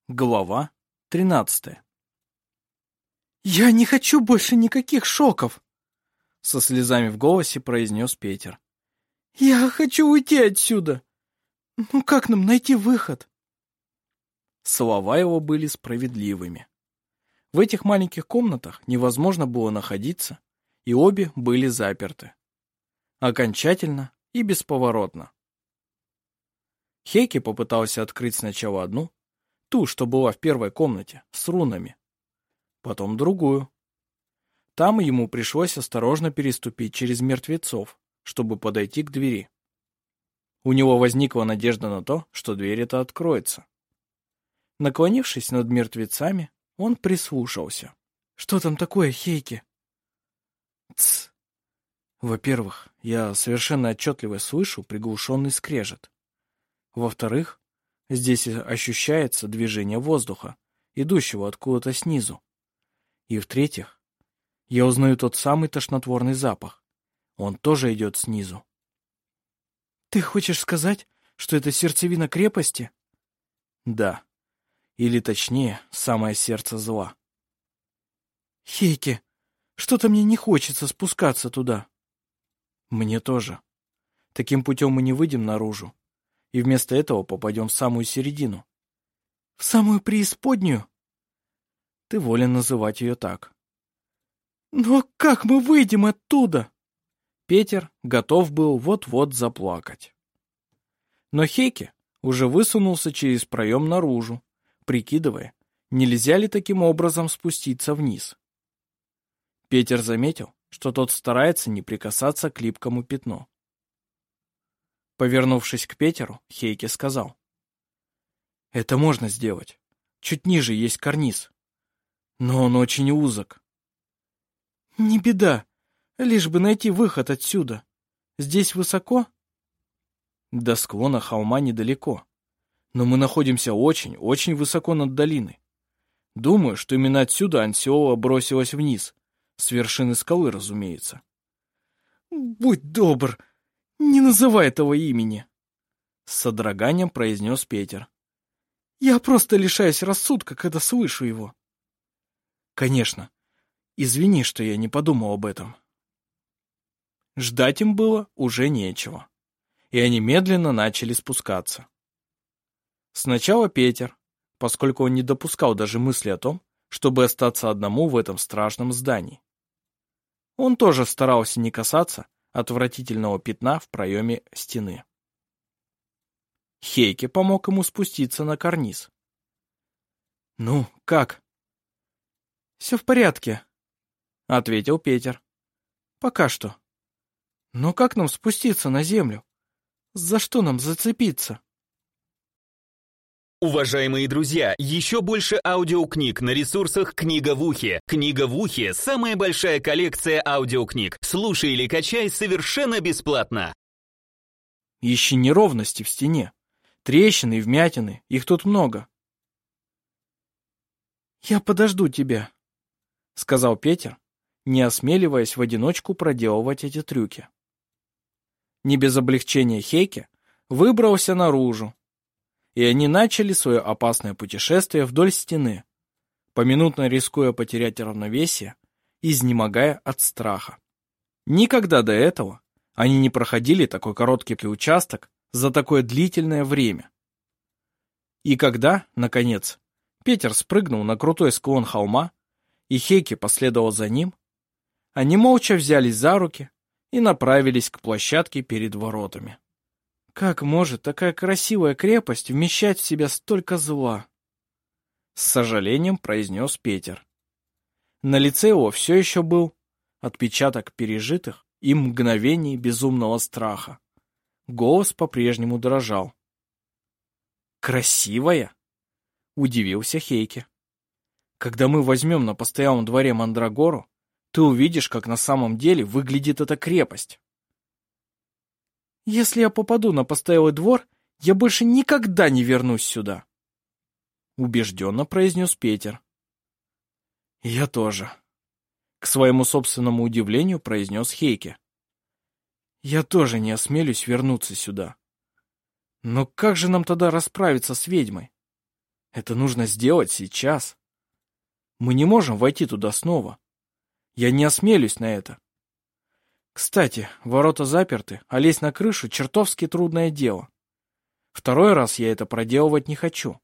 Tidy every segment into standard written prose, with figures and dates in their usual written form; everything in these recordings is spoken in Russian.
Глава 13. «Я не хочу больше никаких шоков!» Со слезами в голосе произнес Петер. «Я хочу уйти отсюда! Ну как нам найти выход?» Слова его были справедливыми. В этих маленьких комнатах невозможно было находиться, и обе были заперты. Окончательно и бесповоротно. Хейки попытался открыть сначала одну, ту, что была в первой комнате, с рунами. Потом другую. Там ему пришлось осторожно переступить через мертвецов, чтобы подойти к двери. У него возникла надежда на то, что дверь эта откроется. Наклонившись над мертвецами, он прислушался. «Что там такое, Хейки?» Тсс. Во-первых, я совершенно отчетливо слышу приглушенный скрежет. Во-вторых, здесь ощущается движение воздуха, идущего откуда-то снизу. И в-третьих, я узнаю тот самый тошнотворный запах. Он тоже идет снизу. «Ты хочешь сказать, что это сердцевина крепости?» Да. Или точнее, самое сердце зла. «Хейки, что-то мне не хочется спускаться туда». Мне тоже. Таким путем мы не выйдем наружу, и вместо этого попадем в самую середину. «В самую преисподнюю?» Ты волен называть ее так. «Но как мы выйдем оттуда?» Петер готов был вот-вот заплакать. Но Хейки уже высунулся через проем наружу, прикидывая, нельзя ли таким образом спуститься вниз. Петер заметил, что тот старается не прикасаться к липкому пятну. Повернувшись к Петеру, Хейки сказал: «Это можно сделать. Чуть ниже есть карниз. Но он очень узок». «Не беда, лишь бы найти выход отсюда. Здесь высоко?» До склона холма недалеко, но мы находимся очень высоко над долиной. Думаю, что именно отсюда Ансиола бросилась вниз, с вершины скалы, разумеется. «Будь добр, не называй этого имени!» С содроганием произнес Петер. «Я просто лишаюсь рассудка, когда слышу его». «Конечно. Извини, что я не подумал об этом». Ждать им было уже нечего, и они медленно начали спускаться. Сначала Петер, поскольку он не допускал даже мысли о том, чтобы остаться одному в этом страшном здании. Он тоже старался не касаться отвратительного пятна в проеме стены. Хейки помог ему спуститься на карниз. «Ну, как?» «Все в порядке», — ответил Петер. «Пока что. Но как нам спуститься на землю? За что нам зацепиться?» Уважаемые друзья, еще больше аудиокниг на ресурсах «Книга в ухе». «Книга в ухе» — самая большая коллекция аудиокниг. Слушай или качай совершенно бесплатно. «Ищи неровности в стене. Трещины и вмятины, их тут много». «Я подожду тебя», — сказал Петер, не осмеливаясь в одиночку проделывать эти трюки. Не без облегчения Хейки выбрался наружу, и они начали свое опасное путешествие вдоль стены, поминутно рискуя потерять равновесие, изнемогая от страха. Никогда до этого они не проходили такой короткий участок за такое длительное время. И когда, наконец, Петер спрыгнул на крутой склон холма, и Хейки последовал за ним, они молча взялись за руки и направились к площадке перед воротами. «Как может такая красивая крепость вмещать в себя столько зла?» С сожалением произнес Петер. На лице его все еще был отпечаток пережитых им мгновений безумного страха. Голос по-прежнему дрожал. «Красивая?» — удивился Хейки. «Когда мы возьмем на постоялом дворе Мандрагору, ты увидишь, как на самом деле выглядит эта крепость». «Если я попаду на постоялый двор, я больше никогда не вернусь сюда», — убежденно произнес Петер. «Я тоже», — к своему собственному удивлению произнес Хейки. «Я тоже не осмелюсь вернуться сюда. Но как же нам тогда расправиться с ведьмой? Это нужно сделать сейчас. Мы не можем войти туда снова. Я не осмелюсь на это. Кстати, ворота заперты, а лезть на крышу чертовски трудное дело. Второй раз я это проделывать не хочу.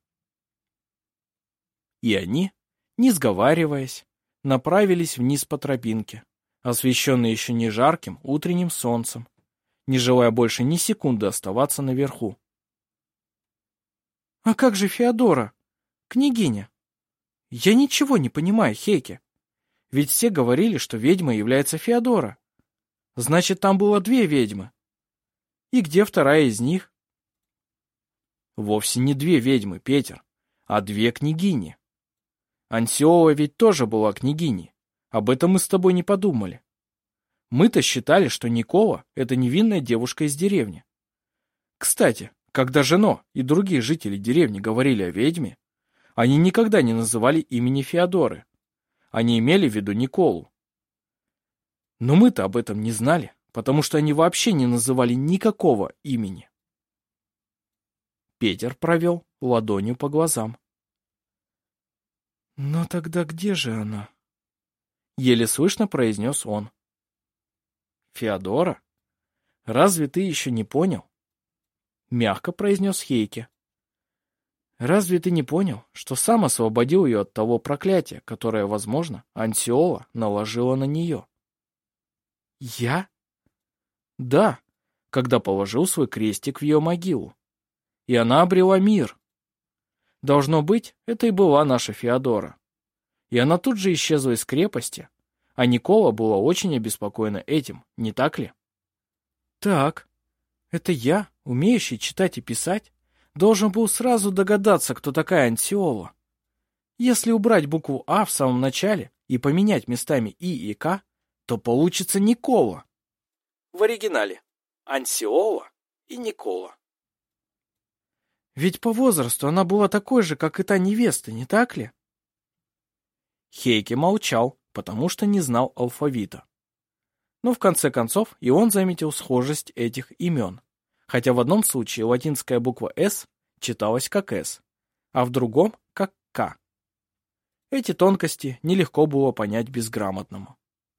И они, не сговариваясь, направились вниз по тропинке, освещенной еще не жарким утренним солнцем, не желая больше ни секунды оставаться наверху. «А как же Феодора? Княгиня? Я ничего не понимаю, Хейке. Ведь все говорили, что ведьмой является Феодора. Значит, там было две ведьмы. И где вторая из них?» Вовсе не две ведьмы, Петер, а две княгини. Ансиола ведь тоже была княгиней. Об этом мы с тобой не подумали. Мы-то считали, что Никола — это невинная девушка из деревни. Кстати, когда Жено и другие жители деревни говорили о ведьме, они никогда не называли имени Феодоры. Они имели в виду Николу. Но мы-то об этом не знали, потому что они вообще не называли никакого имени. Петер провел ладонью по глазам. «Но тогда где же она?» Еле слышно произнес он. «Феодора? Разве ты еще не понял?» Мягко произнес Хейке. «Разве ты не понял, что сам освободил ее от того проклятия, которое, возможно, Ансиола наложила на нее?» «Я?» «Да, когда положил свой крестик в ее могилу. И она обрела мир. Должно быть, это и была наша Феодора. И она тут же исчезла из крепости, а Никола была очень обеспокоена этим, не так ли?» «Так, это я, умеющий читать и писать, должен был сразу догадаться, кто такая Ансиола. Если убрать букву «А» в самом начале и поменять местами «И» и «К», то получится Никола. В оригинале Ансиола и Никола. Ведь по возрасту она была такой же, как и та невеста, не так ли? Хейке молчал, потому что не знал алфавита. Но в конце концов и он заметил схожесть этих имен, хотя в одном случае латинская буква «С» читалась как «С», а в другом — как «К». Эти тонкости нелегко было понять безграмотному.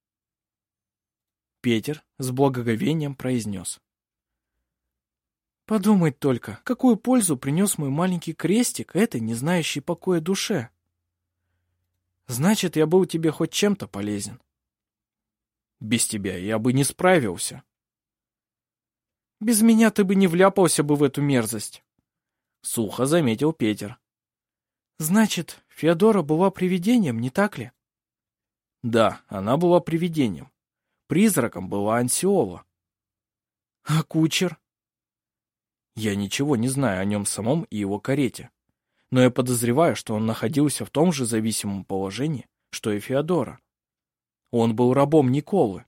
Петер с благоговением произнес. «Подумать только, какую пользу принес мой маленький крестик этой, не знающей покоя душе. Значит, я был тебе хоть чем-то полезен». «Без тебя я бы не справился». «Без меня ты бы не вляпался бы в эту мерзость», — сухо заметил Петер. «Значит, Феодора была привидением, не так ли?» «Да, она была привидением. Призраком была Ансиола». «А кучер?» «Я ничего не знаю о нем самом и его карете, но я подозреваю, что он находился в том же зависимом положении, что и Феодора. Он был рабом Николы».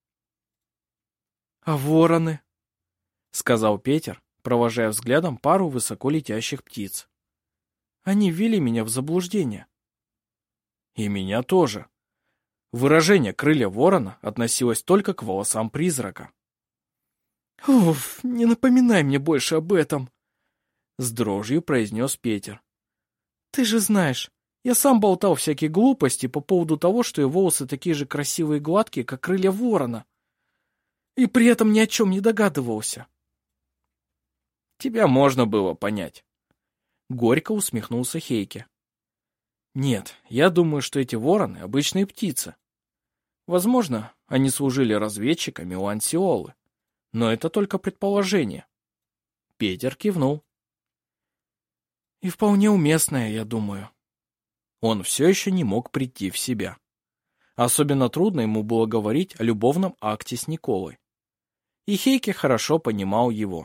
«А вороны?» — сказал Петер, провожая взглядом пару высоко летящих птиц. «Они ввели меня в заблуждение». «И меня тоже. Выражение «крылья ворона» относилось только к волосам призрака». «Уф, не напоминай мне больше об этом», — с дрожью произнес Петер. «Ты же знаешь, я сам болтал всякие глупости по поводу того, что и волосы такие же красивые и гладкие, как крылья ворона. И при этом ни о чем не догадывался». «Тебя можно было понять», — горько усмехнулся Хейке. «Нет, я думаю, что эти вороны — обычные птицы. Возможно, они служили разведчиками у Ансиолы, но это только предположение». Петер кивнул. «И вполне уместное, я думаю». Он все еще не мог прийти в себя. Особенно трудно ему было говорить о любовном акте с Николой. И Хейке хорошо понимал его.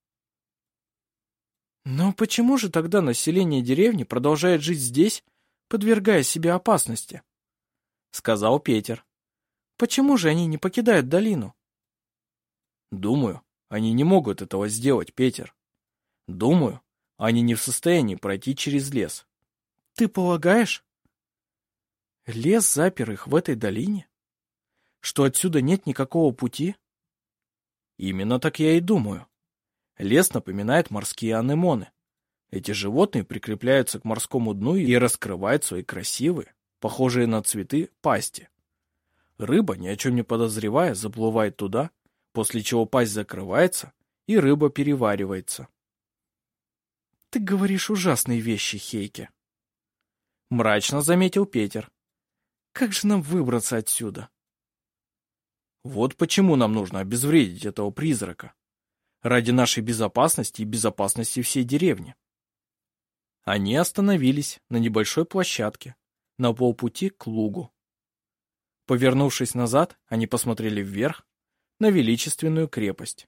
«Но почему же тогда население деревни продолжает жить здесь, подвергая себя опасности?» — сказал Петер. «Почему же они не покидают долину?» «Думаю, они не могут этого сделать, Петер. Думаю, они не в состоянии пройти через лес». «Ты полагаешь?» «Лес запер их в этой долине? Что отсюда нет никакого пути?» «Именно так я и думаю. Лес напоминает морские анемоны. Эти животные прикрепляются к морскому дну и раскрывают свои красивые, похожие на цветы, пасти. Рыба, ни о чем не подозревая, заплывает туда, после чего пасть закрывается, и рыба переваривается. «Ты говоришь ужасные вещи, Хейке», — мрачно заметил Петер. «Как же нам выбраться отсюда?» «Вот почему нам нужно обезвредить этого призрака. Ради нашей безопасности и безопасности всей деревни». Они остановились на небольшой площадке, на полпути к лугу. Повернувшись назад, они посмотрели вверх, на величественную крепость.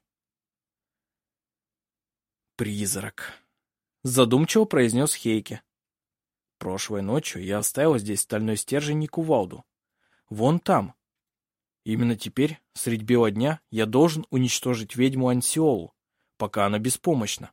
«Призрак», — задумчиво произнес Хейке. «Прошлой ночью я оставил здесь стальной стержень и кувалду. Вон там. Именно теперь, средь бела дня, я должен уничтожить ведьму Ансиолу, пока она беспомощна».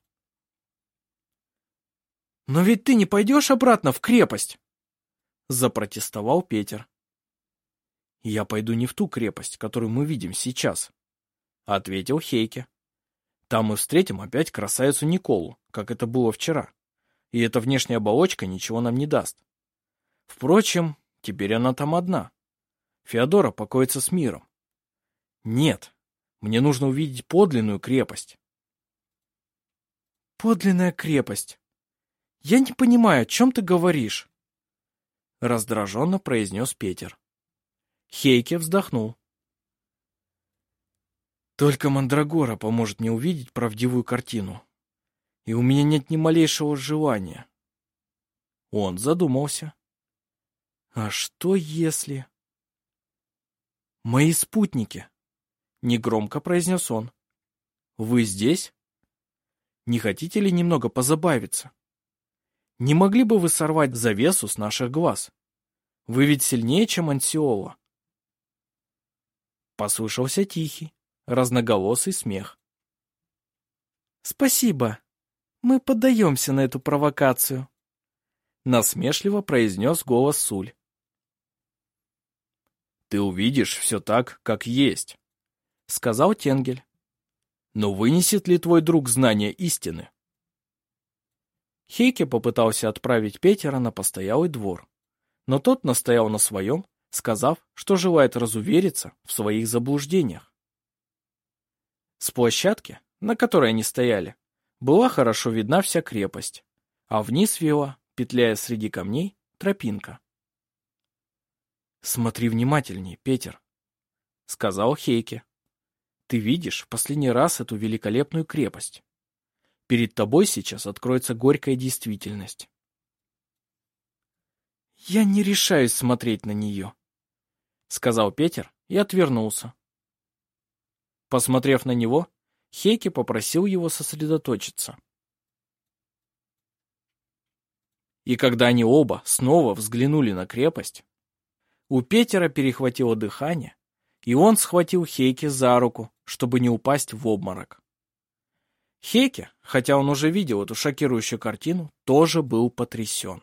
«Но ведь ты не пойдешь обратно в крепость!» — запротестовал Петер. «Я пойду не в ту крепость, которую мы видим сейчас», — ответил Хейке. «Там мы встретим опять красавицу Николу, как это было вчера, и эта внешняя оболочка ничего нам не даст. Впрочем, теперь она там одна. Феодора покоится с миром. Нет, мне нужно увидеть подлинную крепость». «Подлинная крепость? Я не понимаю, о чем ты говоришь?» Раздраженно произнес Петер. Хейке вздохнул. «Только Мандрагора поможет мне увидеть правдивую картину. И у меня нет ни малейшего желания». Он задумался. «А что если...» «Мои спутники», — негромко произнес он. «Вы здесь? Не хотите ли немного позабавиться? Не могли бы вы сорвать завесу с наших глаз? Вы ведь сильнее, чем Ансиола». Послышался тихий, разноголосый смех. «Спасибо. Мы поддаемся на эту провокацию», — насмешливо произнес голос Суль. «Ты увидишь все так, как есть», — сказал Тенгель. «Но вынесет ли твой друг знание истины?» Хейке попытался отправить Петера на постоялый двор, но тот настоял на своем, сказав, что желает разувериться в своих заблуждениях. С площадки, на которой они стояли, была хорошо видна вся крепость, а вниз вела, петляя среди камней, тропинка. «Смотри внимательней, Петер», — сказал Хейке. «Ты видишь в последний раз эту великолепную крепость. Перед тобой сейчас откроется горькая действительность». «Я не решаюсь смотреть на нее», — сказал Петер и отвернулся. Посмотрев на него, Хейке попросил его сосредоточиться. И когда они оба снова взглянули на крепость, у Петера перехватило дыхание, и он схватил Хейке за руку, чтобы не упасть в обморок. Хейке, хотя он уже видел эту шокирующую картину, тоже был потрясен.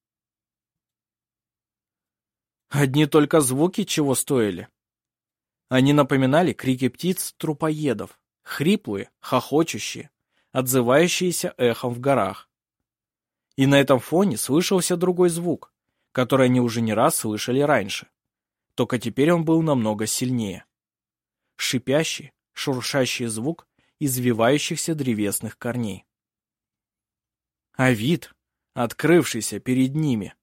Одни только звуки чего стоили. Они напоминали крики птиц-трупоедов, хриплые, хохочущие, отзывающиеся эхом в горах. И на этом фоне слышался другой звук, который они уже не раз слышали раньше, только теперь он был намного сильнее. Шипящий, шуршащий звук извивающихся древесных корней. А вид, открывшийся перед ними.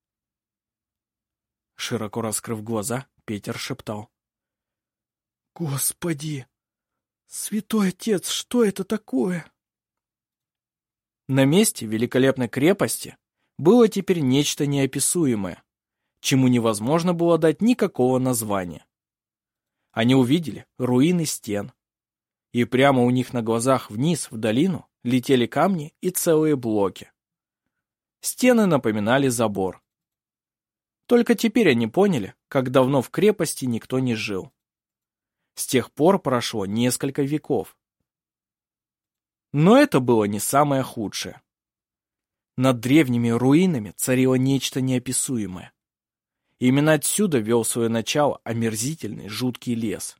Широко раскрыв глаза, Петер шептал: «Господи! Святой Отец, что это такое?» На месте великолепной крепости было теперь нечто неописуемое, чему невозможно было дать никакого названия. Они увидели руины стен, и прямо у них на глазах вниз в долину летели камни и целые блоки. Стены напоминали забор. Только теперь они поняли, как давно в крепости никто не жил. С тех пор прошло несколько веков. Но это было не самое худшее. Над древними руинами царило нечто неописуемое. Именно отсюда вел свое начало омерзительный жуткий лес.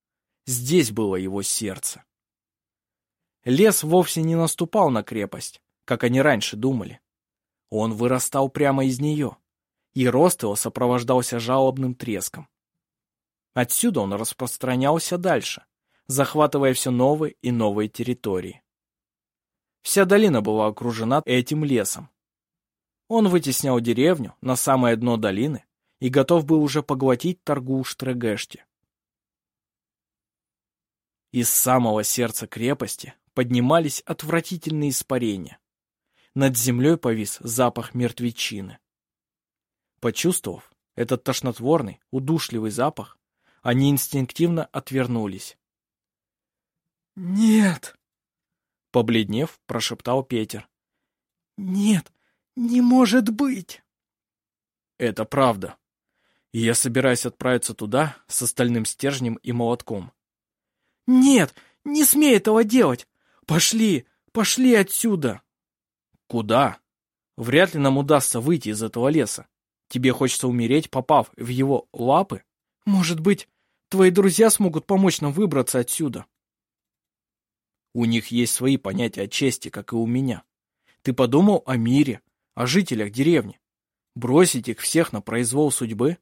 Здесь было его сердце. Лес вовсе не наступал на крепость, как они раньше думали. Он вырастал прямо из нее, и рост его сопровождался жалобным треском. Отсюда он распространялся дальше, захватывая все новые и новые территории. Вся долина была окружена этим лесом. Он вытеснял деревню на самое дно долины и готов был уже поглотить Торгуш-Трегешти. Из самого сердца крепости поднимались отвратительные испарения. Над землей повис запах мертвечины. Почувствовав этот тошнотворный, удушливый запах, они инстинктивно отвернулись. «Нет!» — побледнев, прошептал Петер. «Нет, не может быть!» «Это правда. И я собираюсь отправиться туда с остальным стержнем и молотком». «Нет, не смей этого делать! Пошли, пошли отсюда!» «Куда? Вряд ли нам удастся выйти из этого леса. Тебе хочется умереть, попав в его лапы? Может быть, твои друзья смогут помочь нам выбраться отсюда?» У них есть свои понятия о чести, как и у меня. Ты подумал о мире, о жителях деревни? Бросить их всех на произвол судьбы?»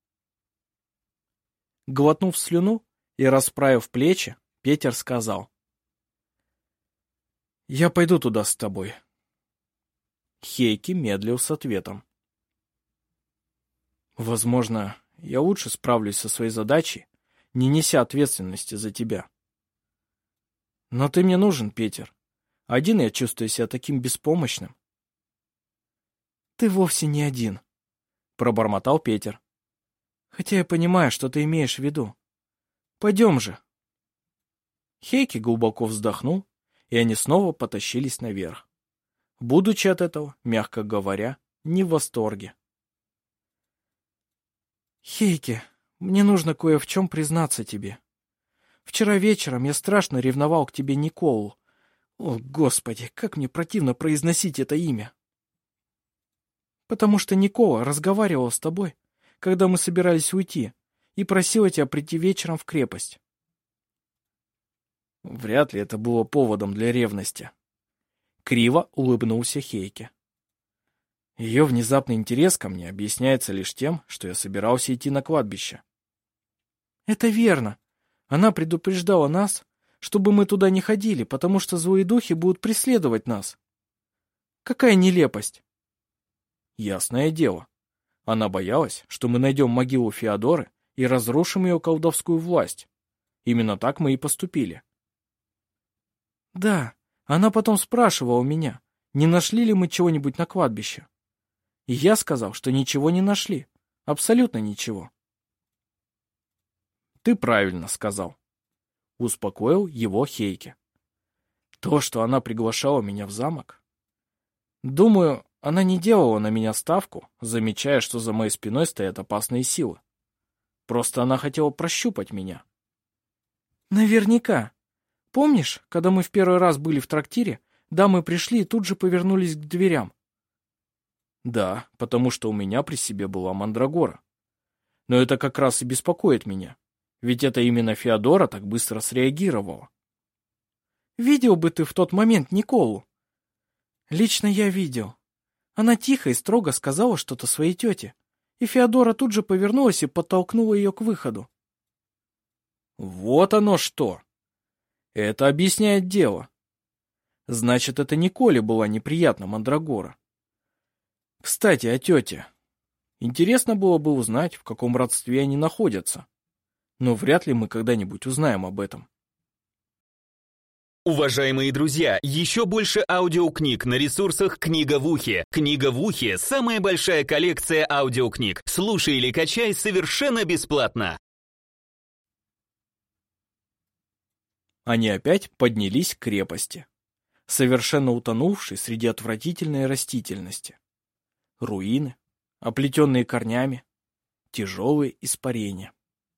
Глотнув слюну и расправив плечи, Петер сказал: «Я пойду туда с тобой». Хейки медлил с ответом. «Возможно, я лучше справлюсь со своей задачей, не неся ответственности за тебя. Но ты мне нужен, Петер. Один я чувствую себя таким беспомощным». «Ты вовсе не один», — пробормотал Петер. «хотя я понимаю, что ты имеешь в виду. Пойдем же». Хейки глубоко вздохнул, и они снова потащились наверх, будучи от этого, мягко говоря, не в восторге. «Хейки, мне нужно кое в чем признаться тебе. Вчера вечером я страшно ревновал к тебе Николу. О, Господи, как мне противно произносить это имя. Потому что Никола разговаривал с тобой, когда мы собирались уйти, и просила тебя прийти вечером в крепость». Вряд ли это было поводом для ревности. Криво улыбнулся Хейке. Ее внезапный интерес ко мне объясняется лишь тем, что я собирался идти на кладбище. «Это верно. Она предупреждала нас, чтобы мы туда не ходили, потому что злые духи будут преследовать нас. Какая нелепость!» Ясное дело. Она боялась, что мы найдем могилу Феодоры и разрушим ее колдовскую власть. Именно так мы и поступили. «Да, она потом спрашивала у меня, не нашли ли мы чего-нибудь на кладбище. И я сказал, что ничего не нашли. Абсолютно ничего». «Ты правильно сказал», — успокоил его Хейке. «То, что она приглашала меня в замок. Думаю, она не делала на меня ставку, замечая, что за моей спиной стоят опасные силы. Просто она хотела прощупать меня». «Наверняка. Помнишь, когда мы в первый раз были в трактире, дамы пришли и тут же повернулись к дверям?» «Да, потому что у меня при себе была мандрагора. Но это как раз и беспокоит меня, ведь это именно Феодора так быстро среагировала». «Видел бы ты в тот момент Николу?» «Лично я видел. Она тихо и строго сказала что-то своей тете, и Феодора тут же повернулась и подтолкнула ее к выходу». «Вот оно что! Это объясняет дело. Значит, это Николе была неприятна мандрагора. Кстати, о тете. Интересно было бы узнать, в каком родстве они находятся. Но вряд ли мы когда-нибудь узнаем об этом». Уважаемые друзья, еще больше аудиокниг на ресурсах «Книга в ухе». «Книга в ухе» — самая большая коллекция аудиокниг. Слушай или качай совершенно бесплатно. Они опять поднялись к крепости, совершенно утонувшей среди отвратительной растительности. Руины, оплетенные корнями, тяжелые испарения.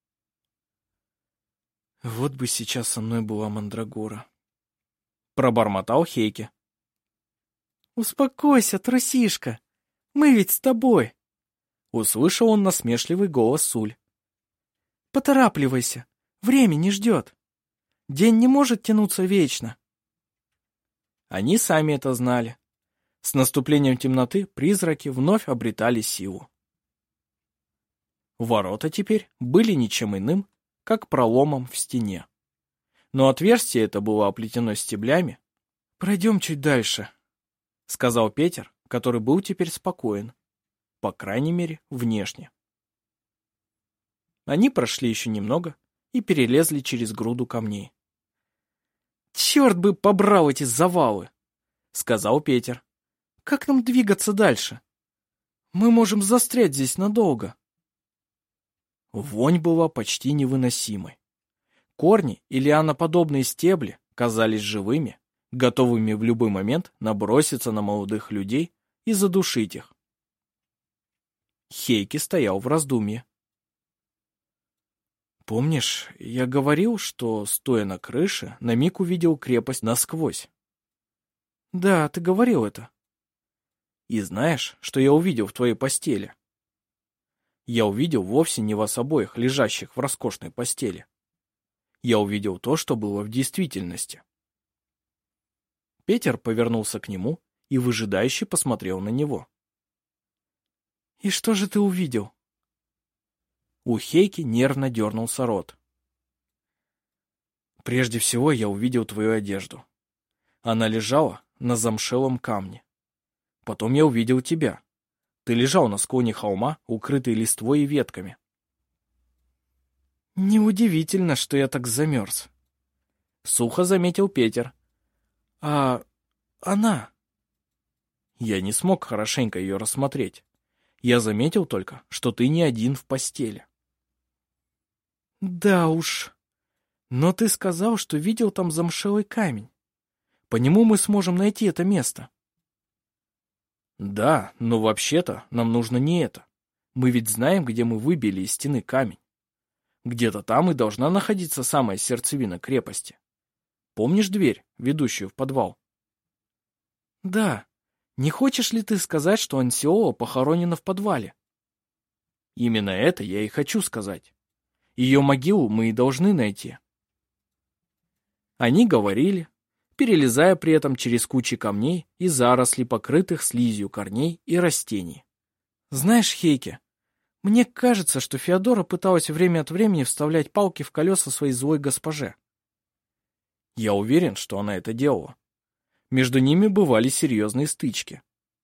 «Вот бы сейчас со мной была мандрагора», — пробормотал Хейке. «Успокойся, трусишка, мы ведь с тобой», — услышал он насмешливый голос Суль. «Поторапливайся, время не ждет. День не может тянуться вечно». Они сами это знали, С наступлением темноты призраки вновь обретали силу. Ворота теперь были ничем иным, как проломом в стене. Но отверстие это было оплетено стеблями. «Пройдем чуть дальше», — сказал Петер, который был теперь спокоен, по крайней мере, внешне. Они прошли еще немного и перелезли через груду камней. «Черт бы побрал эти завалы!» — сказал Петер. «Как нам двигаться дальше? Мы можем застрять здесь надолго». Вонь была почти невыносимой. Корни и лианоподобные стебли казались живыми, готовыми в любой момент наброситься на молодых людей и задушить их. Хейки стоял в раздумье. «Помнишь, я говорил, что, стоя на крыше, на миг увидел крепость насквозь?» «Да, ты говорил это». «И знаешь, что я увидел в твоей постели?» Я увидел вовсе не вас обоих, лежащих в роскошной постели. Я увидел то, что было в действительности. Петер повернулся к нему и выжидающе посмотрел на него. «И что же ты увидел?» У Хейки нервно дернулся рот. «Прежде всего я увидел твою одежду. Она лежала на замшелом камне. Потом я увидел тебя. Ты лежал на склоне холма, укрытый листвой и ветками». «Неудивительно, что я так замерз», — сухо заметил Петер. «А она?» Я не смог хорошенько ее рассмотреть. Я заметил только, что ты не один в постели. «Да уж. Но ты сказал, что видел там замшелый камень. По нему мы сможем найти это место». «Да, но вообще-то нам нужно не это. Мы ведь знаем, где мы выбили из стены камень. Где-то там и должна находиться самая сердцевина крепости. Помнишь дверь, ведущую в подвал?» «Да. Не хочешь ли ты сказать, что Ансиола похоронена в подвале?» «Именно это я и хочу сказать. Ее могилу мы и должны найти». Они говорили, перелезая при этом через кучи камней и заросли, покрытых слизью корней и растений. «Знаешь, Хейке, мне кажется, что Феодора пыталась время от времени вставлять палки в колеса своей злой госпоже». Я уверен, что она это делала. Между ними бывали серьезные стычки.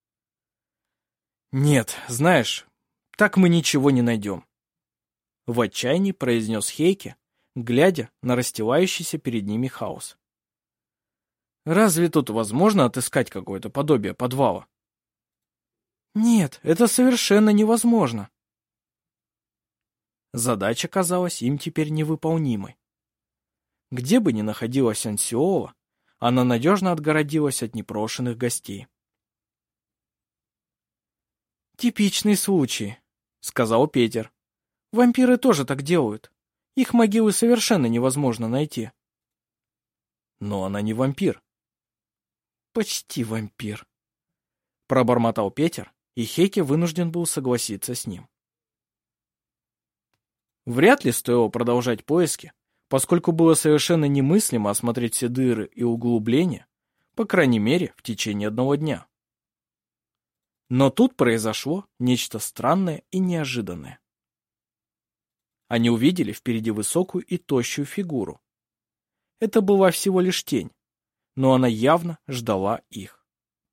«Нет, знаешь, так мы ничего не найдем», — в отчаянии произнес Хейке, глядя на расстилающийся перед ними хаос. «Разве тут возможно отыскать какое-то подобие подвала?» «Нет, это совершенно невозможно». Задача казалась им теперь невыполнимой. Где бы ни находилась Ансиола, она надежно отгородилась от непрошенных гостей. «Типичный случай», — сказал Петер. «Вампиры тоже так делают. Их могилы совершенно невозможно найти». «Но она не вампир». «Почти вампир», — пробормотал Петер, и Хейке вынужден был согласиться с ним. Вряд ли стоило продолжать поиски, поскольку было совершенно немыслимо осмотреть все дыры и углубления, по крайней мере, в течение одного дня. Но тут произошло нечто странное и неожиданное. Они увидели впереди высокую и тощую фигуру. Это была всего лишь тень, но она явно ждала их.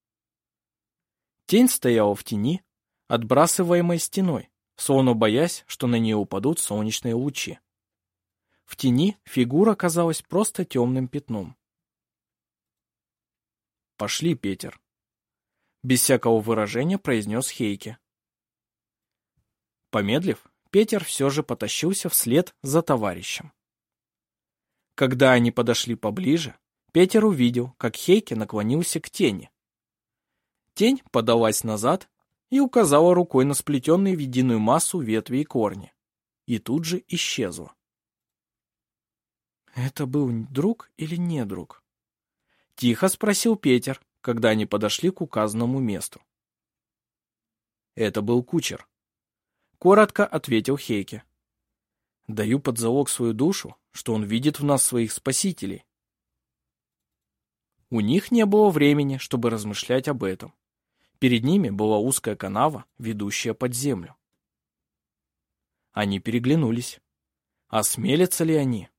Тень стояла в тени, отбрасываемой стеной, словно боясь, что на нее упадут солнечные лучи. В тени фигура казалась просто темным пятном. «Пошли, Петер», — без всякого выражения произнес Хейке. Помедлив, Петер все же потащился вслед за товарищем. Когда они подошли поближе, Петер увидел, как Хейке наклонился к тени. Тень подалась назад и указала рукой на сплетенные в единую массу ветви и корни, и тут же исчезла. «Это был друг или не друг?» — тихо спросил Петер, когда они подошли к указанному месту. «Это был кучер», — коротко ответил Хейке. «Даю под залог свою душу, что он видит в нас своих спасителей». У них не было времени, чтобы размышлять об этом. Перед ними была узкая канава, ведущая под землю. Они переглянулись. Осмелятся ли они?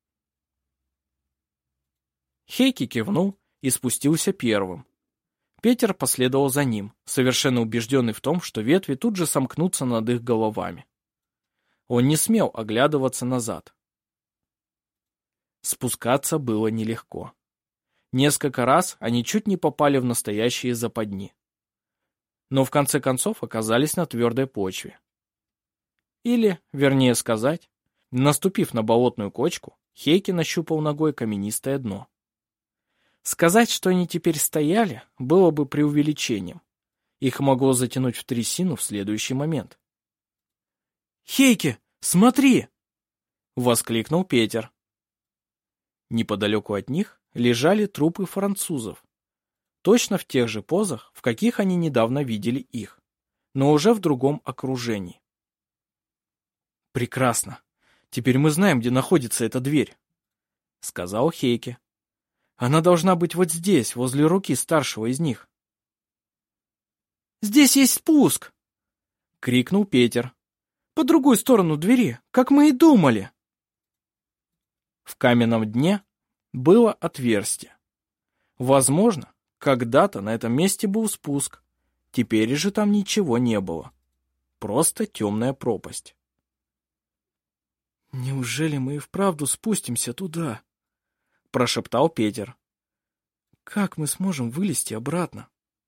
Хейки кивнул и спустился первым. Петер последовал за ним, совершенно убежденный в том, что ветви тут же сомкнутся над их головами. Он не смел оглядываться назад. Спускаться было нелегко. Несколько раз они чуть не попали в настоящие западни. Но в конце концов оказались на твердой почве. Или, вернее сказать, наступив на болотную кочку, Хейки нащупал ногой каменистое дно. Сказать, что они теперь стояли, было бы преувеличением. Их могло затянуть в трясину в следующий момент. «Хейки, смотри!» — воскликнул Петер. Неподалеку от них лежали трупы французов. Точно в тех же позах, в каких они недавно видели их, но уже в другом окружении. «Прекрасно. Теперь мы знаем, где находится эта дверь», — сказал Хейки. «Она должна быть вот здесь, возле руки старшего из них». «Здесь есть спуск!» — крикнул Петер. «По другую сторону двери, как мы и думали!» В каменном дне было отверстие. Возможно, когда-то на этом месте был спуск, теперь же там ничего не было. Просто темная пропасть. «Неужели мы и вправду спустимся туда?» — прошептал Петер. «Как мы сможем вылезти обратно?»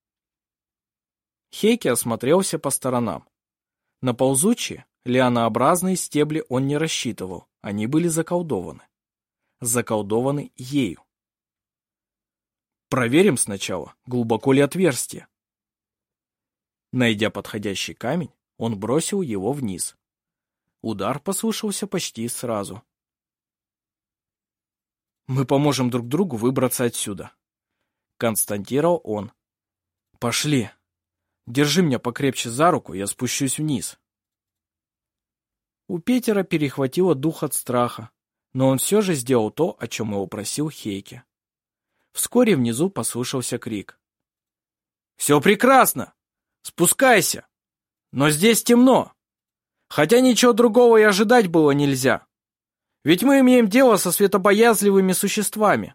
Хейки осмотрелся по сторонам. На ползучие, лианообразные стебли он не рассчитывал, они были заколдованы. Заколдованы ею. Проверим сначала, глубоко ли отверстие. Найдя подходящий камень, он бросил его вниз. Удар послышался почти сразу. «Мы поможем друг другу выбраться отсюда», — констатировал он. «Пошли. Держи меня покрепче за руку, я спущусь вниз». У Петера перехватило дух от страха, но он все же сделал то, о чем его просил Хейки. Вскоре внизу послышался крик. «Все прекрасно! Спускайся! Но здесь темно! Хотя ничего другого и ожидать было нельзя! Ведь мы имеем дело со светобоязливыми существами!»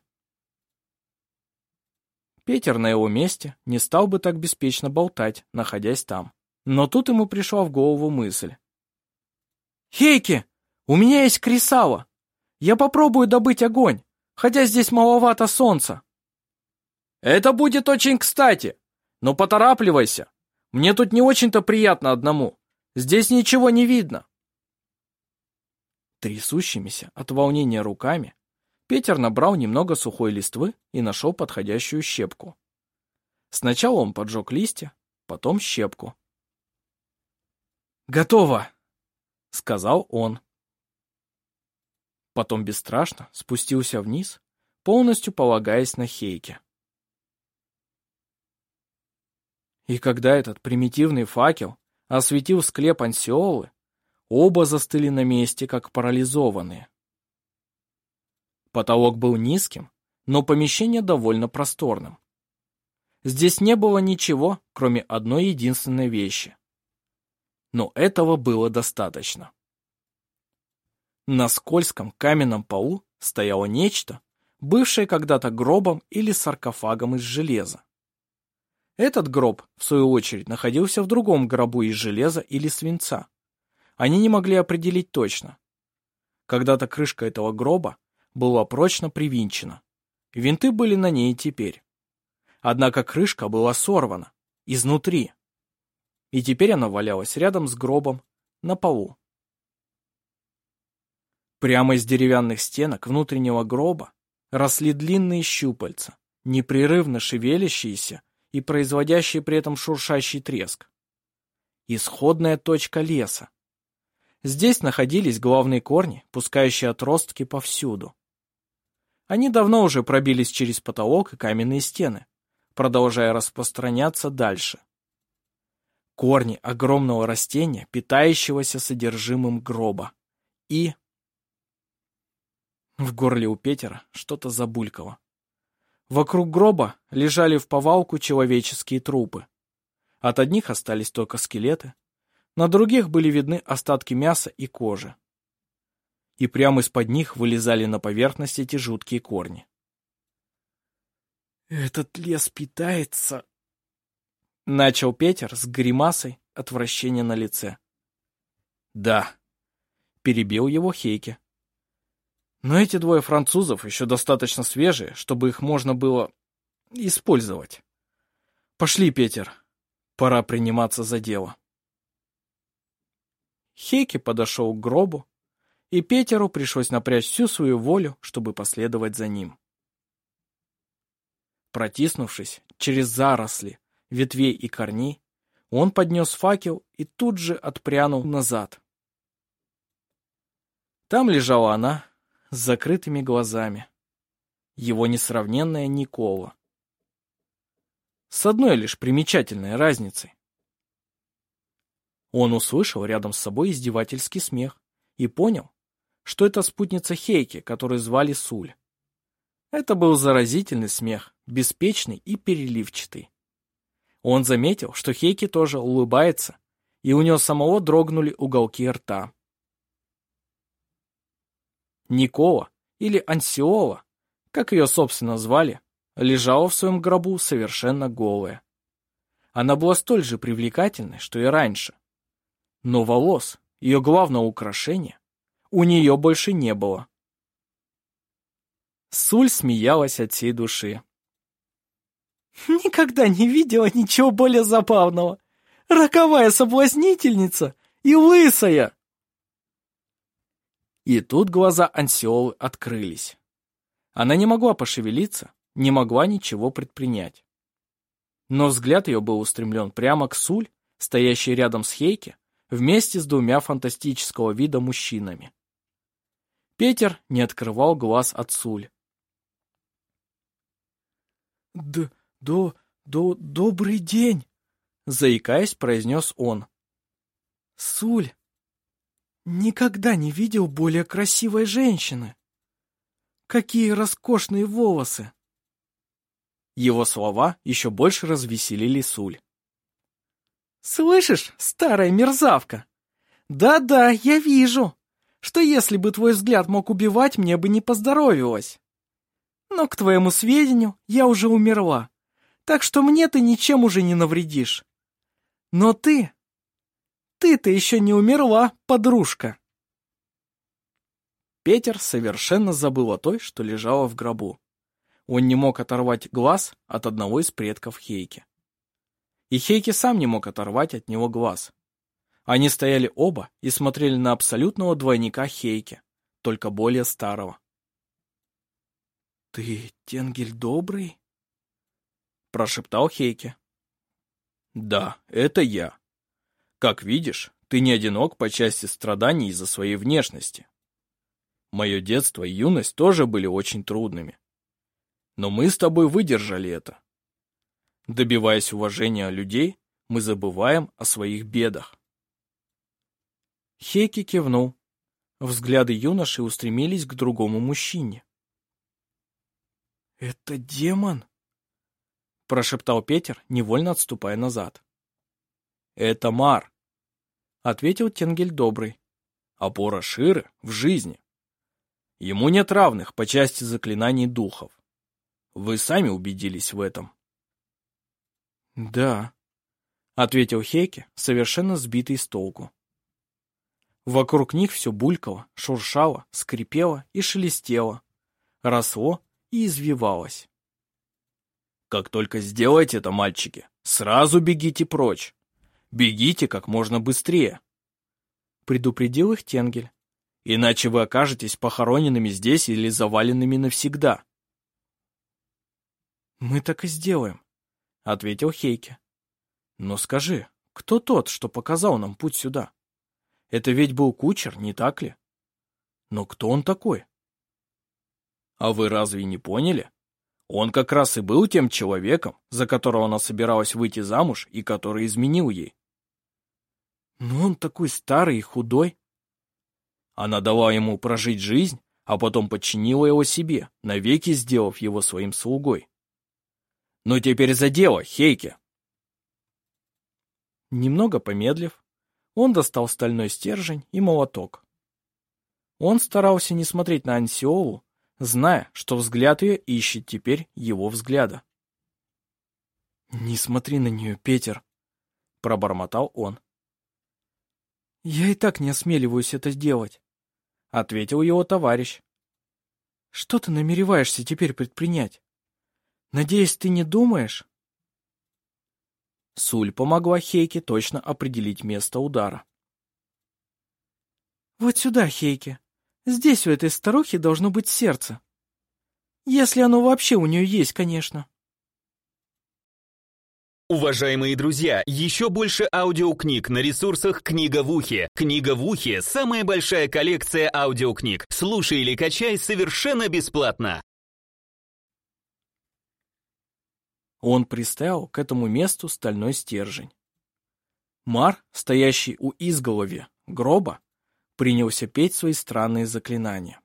Петер на его месте не стал бы так беспечно болтать, находясь там. Но тут ему пришла в голову мысль. «Хейки, у меня есть кресало! Я попробую добыть огонь, хотя здесь маловато солнца!» «Это будет очень кстати, но поторапливайся! Мне тут не очень-то приятно одному, здесь ничего не видно!» Трясущимися от волнения руками Петер набрал немного сухой листвы и нашел подходящую щепку. Сначала он поджег листья, потом щепку. «Готово!» — сказал он. Потом бесстрашно спустился вниз, полностью полагаясь на Хейки. И когда этот примитивный факел осветил склеп Ансиолы, оба застыли на месте, как парализованные. Потолок был низким, но помещение довольно просторным. Здесь не было ничего, кроме одной единственной вещи. Но этого было достаточно. На скользком каменном полу стояло нечто, бывшее когда-то гробом или саркофагом из железа. Этот гроб, в свою очередь, находился в другом гробу из железа или свинца. Они не могли определить точно. Когда-то крышка этого гроба была прочно привинчена. Винты были на ней и теперь. Однако крышка была сорвана изнутри. И теперь она валялась рядом с гробом на полу. Прямо из деревянных стенок внутреннего гроба росли длинные щупальца, непрерывно шевелящиеся и производящие при этом шуршащий треск. Исходная точка леса. Здесь находились главные корни, пускающие отростки повсюду. Они давно уже пробились через потолок и каменные стены, продолжая распространяться дальше. Корни огромного растения, питающегося содержимым гроба. И... В горле у Петера что-то забулькало. Вокруг гроба лежали вповалку человеческие трупы. От одних остались только скелеты, на других были видны остатки мяса и кожи. И прямо из-под них вылезали на поверхность эти жуткие корни. «Этот лес питается...» — начал Петер с гримасой отвращения на лице. «Да», — перебил его Хейке. «Но эти двое французов еще достаточно свежие, чтобы их можно было использовать. Пошли, Петер, пора приниматься за дело». Хейке подошел к гробу, и Петеру пришлось напрячь всю свою волю, чтобы последовать за ним. Протиснувшись через заросли ветвей и корней, он поднес факел и тут же отпрянул назад. Там лежала она с закрытыми глазами, его несравненная Никола. С одной лишь примечательной разницей. Он услышал рядом с собой издевательский смех и понял, что это спутница Хейке, которую звали Суль. Это был заразительный смех, беспечный и переливчатый. Он заметил, что Хейке тоже улыбается, и у него самого дрогнули уголки рта. Никола, или Ансиола, как ее собственно звали, лежала в своем гробу совершенно голая. Она была столь же привлекательной, что и раньше. Но волос, ее главного украшения, у нее больше не было. Суль смеялась от всей души. «Никогда не видела ничего более забавного. Роковая соблазнительница и лысая!» И тут глаза Ансиолы открылись. Она не могла пошевелиться, не могла ничего предпринять. Но взгляд ее был устремлен прямо к Суль, стоящей рядом с Хейке, вместе с двумя фантастического вида мужчинами. Петер не открывал глаз от Суль. «Добрый день!» — заикаясь, произнес он. «Суль, никогда не видел более красивой женщины. Какие роскошные волосы!» Его слова еще больше развеселили Суль. «Слышишь, старая мерзавка? Да-да, я вижу, что если бы твой взгляд мог убивать, мне бы не поздоровилось. Но, к твоему сведению, я уже умерла, так что мне ты ничем уже не навредишь. Но ты-то еще не умерла, подружка». Петер совершенно забыл о той, что лежала в гробу. Он не мог оторвать глаз от одного из предков Хейке. И Хейке сам не мог оторвать от него глаз. Они стояли оба и смотрели на абсолютного двойника Хейке, только более старого. «Ты Тенгель Добрый?» — прошептал Хейке. «Да, это я. Как видишь, ты не одинок по части страданий из-за своей внешности. Мое детство и юность тоже были очень трудными. Но мы с тобой выдержали это. Добиваясь уважения людей, мы забываем о своих бедах». Хейке кивнул. Взгляды юноши устремились к другому мужчине. «Это демон?» — прошептал Петер, невольно отступая назад. «Это Мар», — ответил Тенгель Добрый. «Опора Ширы в жизни. Ему нет равных по части заклинаний духов. Вы сами убедились в этом». «Да», — ответил Хейке, совершенно сбитый с толку. Вокруг них все булькало, шуршало, скрипело и шелестело, росло и извивалось. «Как только сделаете это, мальчики, сразу бегите прочь. Бегите как можно быстрее», — предупредил их Тенгель. «Иначе вы окажетесь похороненными здесь или заваленными навсегда». «Мы так и сделаем», — ответил Хейке. «Но скажи, кто тот, что показал нам путь сюда? Это ведь был кучер, не так ли? Но кто он такой?» «А вы разве не поняли? Он как раз и был тем человеком, за которого она собиралась выйти замуж и который изменил ей». «Но он такой старый и худой». Она дала ему прожить жизнь, а потом подчинила его себе, навеки сделав его своим слугой. «Ну теперь за дело, Хейке!» Немного помедлив, он достал стальной стержень и молоток. Он старался не смотреть на Ансиолу, зная, что взгляд ее ищет теперь его взгляда. «Не смотри на нее, Петер», — пробормотал он. «Я и так не осмеливаюсь это сделать», — ответил его товарищ. «Что ты намереваешься теперь предпринять? Надеюсь, ты не думаешь?» Суль помогла Хейке точно определить место удара. «Вот сюда, Хейке. Здесь у этой старухи должно быть сердце. Если оно вообще у нее есть, конечно». Уважаемые друзья, еще больше аудиокниг на ресурсах «Книга в ухе». «Книга в ухе» — самая большая коллекция аудиокниг. Слушай или качай совершенно бесплатно. Он приставил к этому месту стальной стержень. Мар, стоящий у изголовья гроба, принялся петь свои странные заклинания.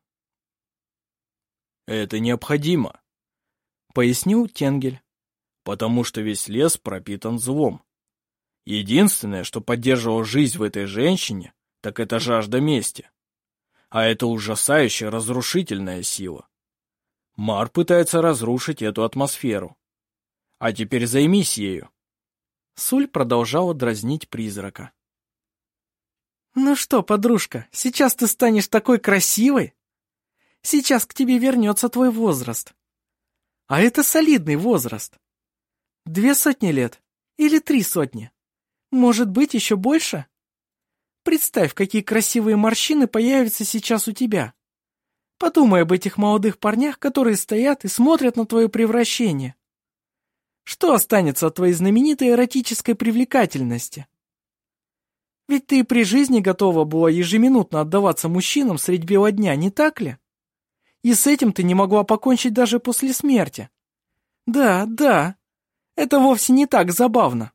«Это необходимо», — пояснил Тенгель, «потому что весь лес пропитан злом. Единственное, что поддерживало жизнь в этой женщине, так это жажда мести. А это ужасающая разрушительная сила. Мар пытается разрушить эту атмосферу. А теперь займись ею». Суль продолжала дразнить призрака. «Ну что, подружка, сейчас ты станешь такой красивой? Сейчас к тебе вернется твой возраст. А это солидный возраст. 200 лет или 300. Может быть, еще больше? Представь, какие красивые морщины появятся сейчас у тебя. Подумай об этих молодых парнях, которые стоят и смотрят на твое превращение. Что останется от твоей знаменитой эротической привлекательности? Ведь ты и при жизни готова была ежеминутно отдаваться мужчинам средь бела дня, не так ли? И с этим ты не могла покончить даже после смерти. Да, это вовсе не так забавно».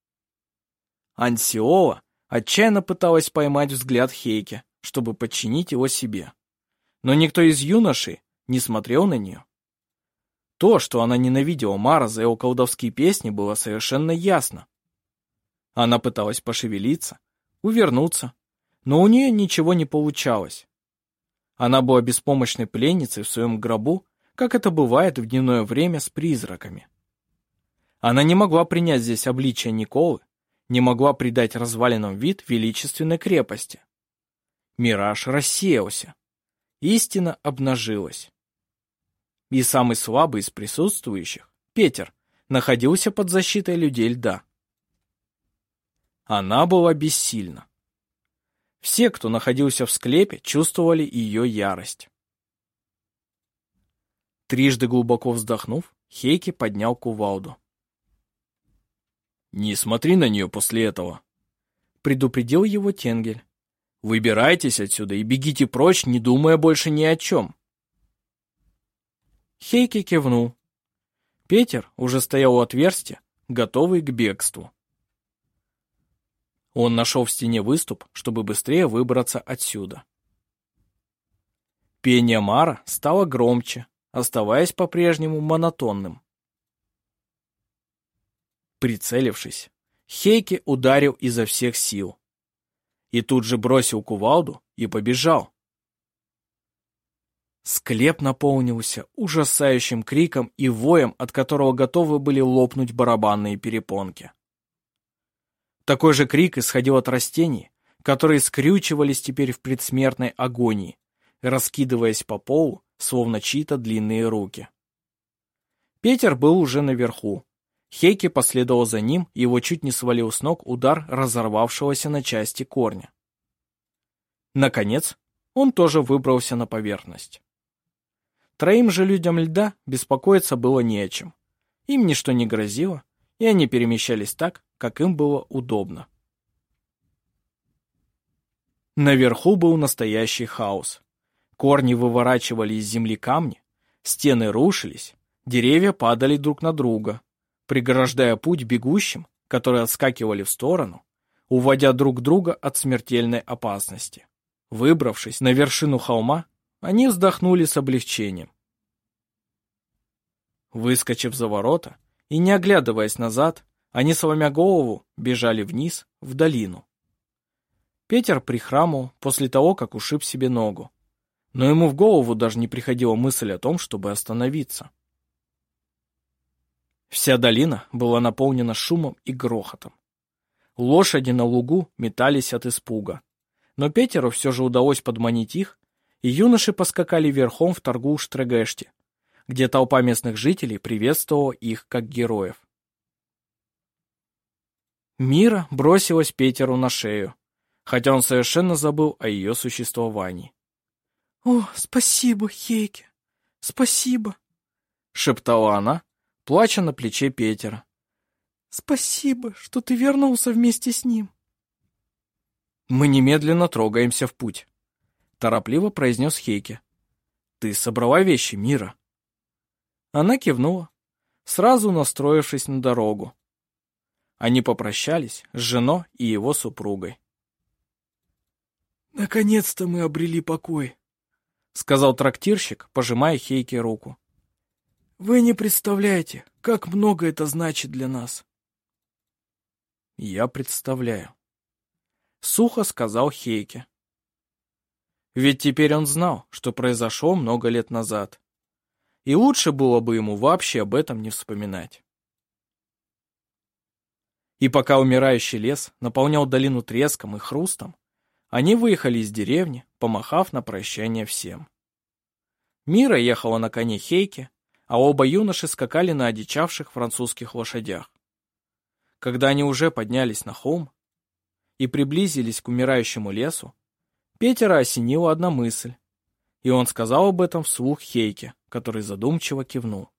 Ансиола отчаянно пыталась поймать взгляд Хейке, чтобы подчинить его себе. Но никто из юношей не смотрел на нее. То, что она ненавидела Мара за его колдовские песни, было совершенно ясно. Она пыталась пошевелиться, увернуться, но у нее ничего не получалось. Она была беспомощной пленницей в своем гробу, как это бывает в дневное время с призраками. Она не могла принять здесь обличие Николы, не могла придать развалинам вид величественной крепости. Мираж рассеялся, истина обнажилась. И самый слабый из присутствующих, Петер, находился под защитой людей льда. Она была бессильна. Все, кто находился в склепе, чувствовали ее ярость. Трижды глубоко вздохнув, Хейке поднял кувалду. «Не смотри на нее после этого», — предупредил его Тенгель. «Выбирайтесь отсюда и бегите прочь, не думая больше ни о чем». Хейке кивнул. Петер уже стоял у отверстия, готовый к бегству. Он нашел в стене выступ, чтобы быстрее выбраться отсюда. Пение Мара стало громче, оставаясь по-прежнему монотонным. Прицелившись, Хейке ударил изо всех сил. И тут же бросил кувалду и побежал. Склеп наполнился ужасающим криком и воем, от которого готовы были лопнуть барабанные перепонки. Такой же крик исходил от растений, которые скрючивались теперь в предсмертной агонии, раскидываясь по полу, словно чьи-то длинные руки. Петер был уже наверху. Хейке последовал за ним, и его чуть не свалил с ног удар разорвавшегося на части корня. Наконец, он тоже выбрался на поверхность. Троим же людям льда беспокоиться было не о чем. Им ничто не грозило, и они перемещались так, как им было удобно. Наверху был настоящий хаос. Корни выворачивали из земли камни, стены рушились, деревья падали друг на друга, преграждая путь бегущим, которые отскакивали в сторону, уводя друг друга от смертельной опасности. Выбравшись на вершину холма, они вздохнули с облегчением. Выскочив за ворота и не оглядываясь назад, Они, сломя голову, бежали вниз, в долину. Петер прихрамывал после того, как ушиб себе ногу. Но ему в голову даже не приходила мысль о том, чтобы остановиться. Вся долина была наполнена шумом и грохотом. Лошади на лугу метались от испуга. Но Петеру все же удалось подманить их, и юноши поскакали верхом в Торгу-Штрегеште, где толпа местных жителей приветствовала их как героев. Мира бросилась Петеру на шею, хотя он совершенно забыл о ее существовании. «О, спасибо, Хейке, спасибо!» — шептала она, плача на плече Петера. «Спасибо, что ты вернулся вместе с ним». «Мы немедленно трогаемся в путь», — торопливо произнес Хейке. «Ты собрала вещи, Мира?» Она кивнула, сразу настроившись на дорогу. Они попрощались с женой и его супругой. «Наконец-то мы обрели покой», — сказал трактирщик, пожимая Хейке руку. «Вы не представляете, как много это значит для нас». «Я представляю», — сухо сказал Хейке. Ведь теперь он знал, что произошло много лет назад. И лучше было бы ему вообще об этом не вспоминать. И пока умирающий лес наполнял долину треском и хрустом, они выехали из деревни, помахав на прощание всем. Мира ехала на коне Хейке, а оба юноши скакали на одичавших французских лошадях. Когда они уже поднялись на холм и приблизились к умирающему лесу, Петера осенила одна мысль, и он сказал об этом вслух Хейке, который задумчиво кивнул.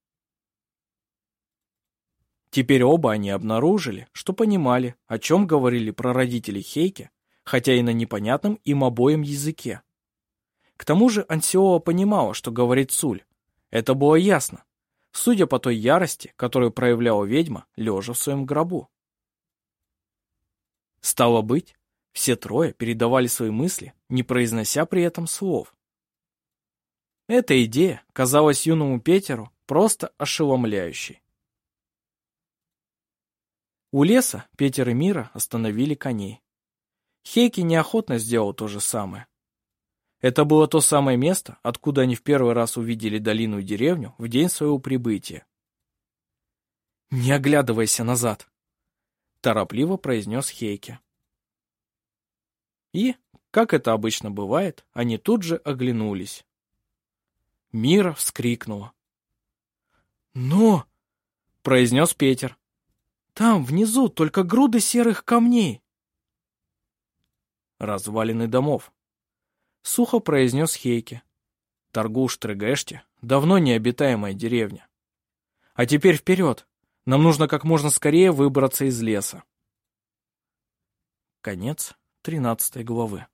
Теперь оба они обнаружили, что понимали, о чем говорили прародители Хейке, хотя и на непонятном им обоим языке. К тому же Ансиола понимала, что говорит Суль. Это было ясно, судя по той ярости, которую проявляла ведьма, лежа в своем гробу. Стало быть, все трое передавали свои мысли, не произнося при этом слов. Эта идея казалась юному Петеру просто ошеломляющей. У леса Петер и Мира остановили коней. Хейке неохотно сделал то же самое. Это было то самое место, откуда они в первый раз увидели долину и деревню в день своего прибытия. «Не оглядывайся назад», — торопливо произнес Хейке. И, как это обычно бывает, они тут же оглянулись. Мира вскрикнула. «Но!» — произнес Петер. «Там, внизу, только груды серых камней!» «Развалины домов», — сухо произнес Хейке. Торгу-Штрегеште давно необитаемая деревня. А теперь вперед! Нам нужно как можно скорее выбраться из леса. Конец 13 главы.